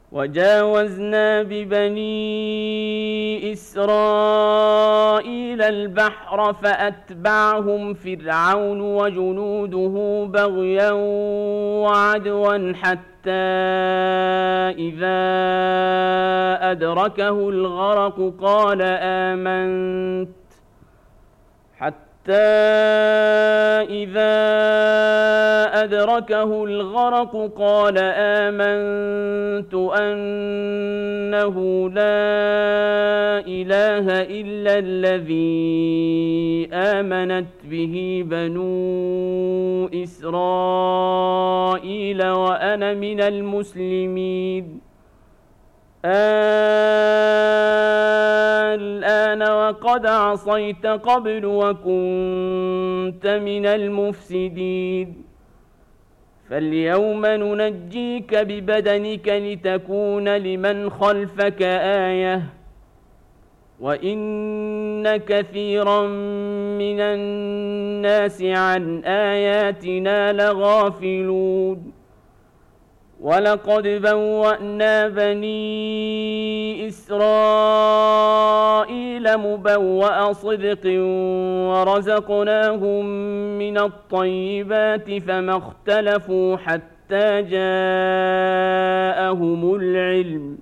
وجاوزنا ببني إسرائيل البحر فأتبعهم فرعون وجنوده بغيا وعدوا إذا أدركه الغرق حتى إذا أدركه الغرق قال آمنت أنه لا إله إلا الذي آمنت به بنو إسرائيل وأنا من المسلمين الآن وقد عصيت قبل وكنت من المفسدين فاليوم ننجيك ببدنك لتكون لمن خلفك آية وإن كثيرا من الناس عن آياتنا لغافلون ولقد بوأنا بني إسرائيل مبوأ صدق ورزقناهم من الطيبات فما اختلفوا حتى جاءهم العلم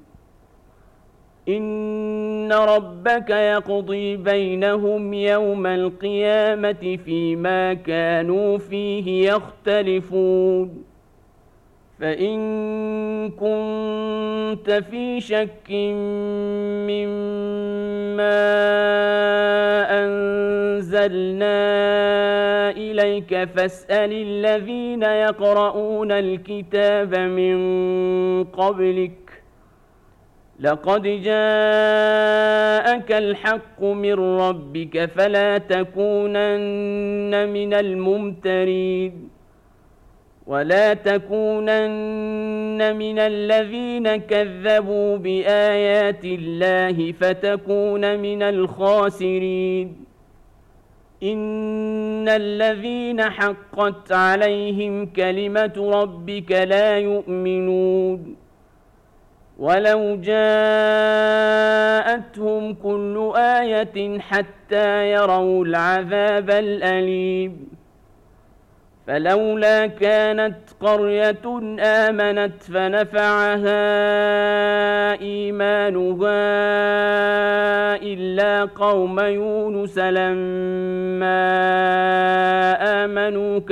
إن ربك يقضي بينهم يوم القيامة فيما كانوا فيه يختلفون فإن كنت في شك مما أنزلنا إليك فاسأل الذين يقرؤون الكتاب من قبلك لقد جاءك الحق من ربك فلا تكونن من الممترين ولا تكونن من الذين كذبوا بآيات الله فتكون من الخاسرين إن الذين حقت عليهم كلمة ربك لا يؤمنون ولو جاءتهم كل آية حتى يروا العذاب الأليم فلولا كانت قرية آمنت فنفعها إيمانها إلا قوم يونس لما آمنوا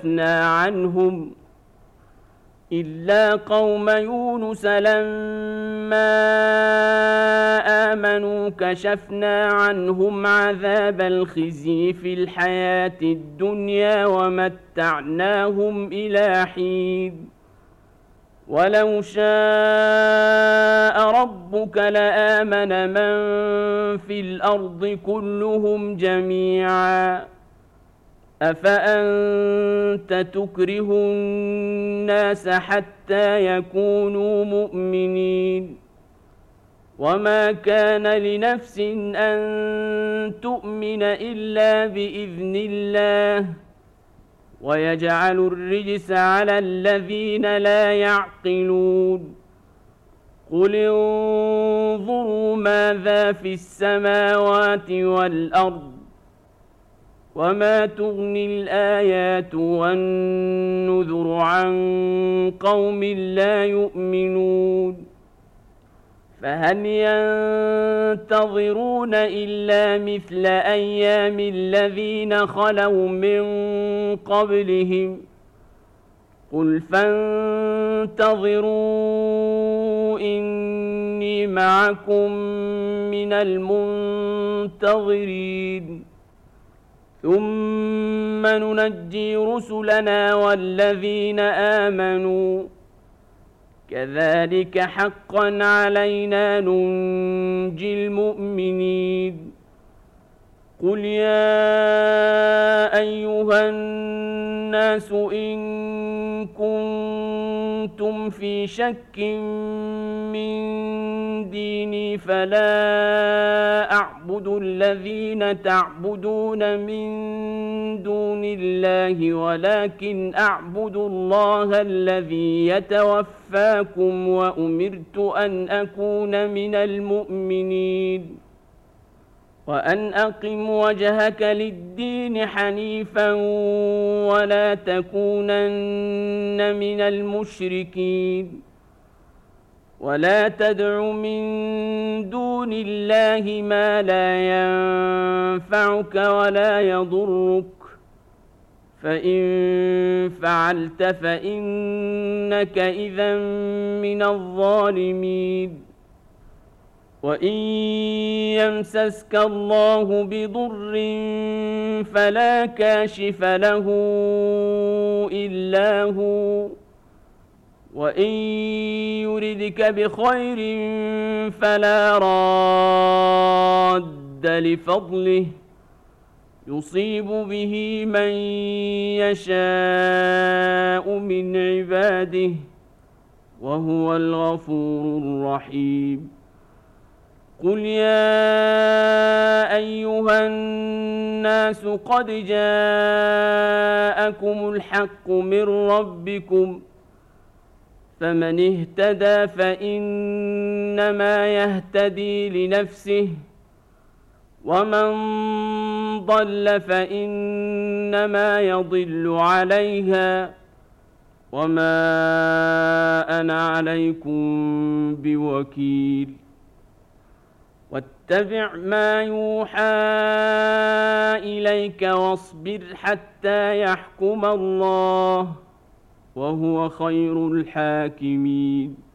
كشفنا عنهم عذاب الخزي في الحياة الدنيا ومتعناهم إلى حين ولو شاء ربك لآمن من في الأرض كلهم جميعا أفأنت تكره الناس حتى يكونوا مؤمنين وما كان لنفس أن تؤمن إلا بإذن الله ويجعل الرجس على الذين لا يعقلون قل انظروا ماذا في السماوات والأرض وما تغني الآيات والنذر عن قوم لا يؤمنون فهل ينتظرون إلا مثل أيام الذين خلوا من قبلهم قل فانتظروا إني معكم من المنتظرين ثم ننجي رسلنا والذين آمنوا كذلك حقا علينا ننجي المؤمنين قل يا أيها الناس إن كنتم كنتم في شك من ديني فلا أعبد الذين تعبدون من دون الله ولكن أعبد الله الذي يتوفاكم وأمرت أن أكون من المؤمنين وأن أقم وجهك للدين حنيفا ولا تكونن من المشركين ولا تدع من دون الله ما لا ينفعك ولا يضرك فإن فعلت فإنك إذا من الظالمين وإن يمسسك الله بضر فلا كاشف له إلا هو وإن يردك بخير فلا راد لفضله يصيب به من يشاء من عباده وهو الغفور الرحيم قل يا أيها الناس قد جاءكم الحق من ربكم فمن اهتدى فإنما يهتدي لنفسه ومن ضل فإنما يضل عليها وما أنا عليكم بوكيل واتبع ما يوحى إليك واصبر حتى يحكم الله وهو خير الحاكمين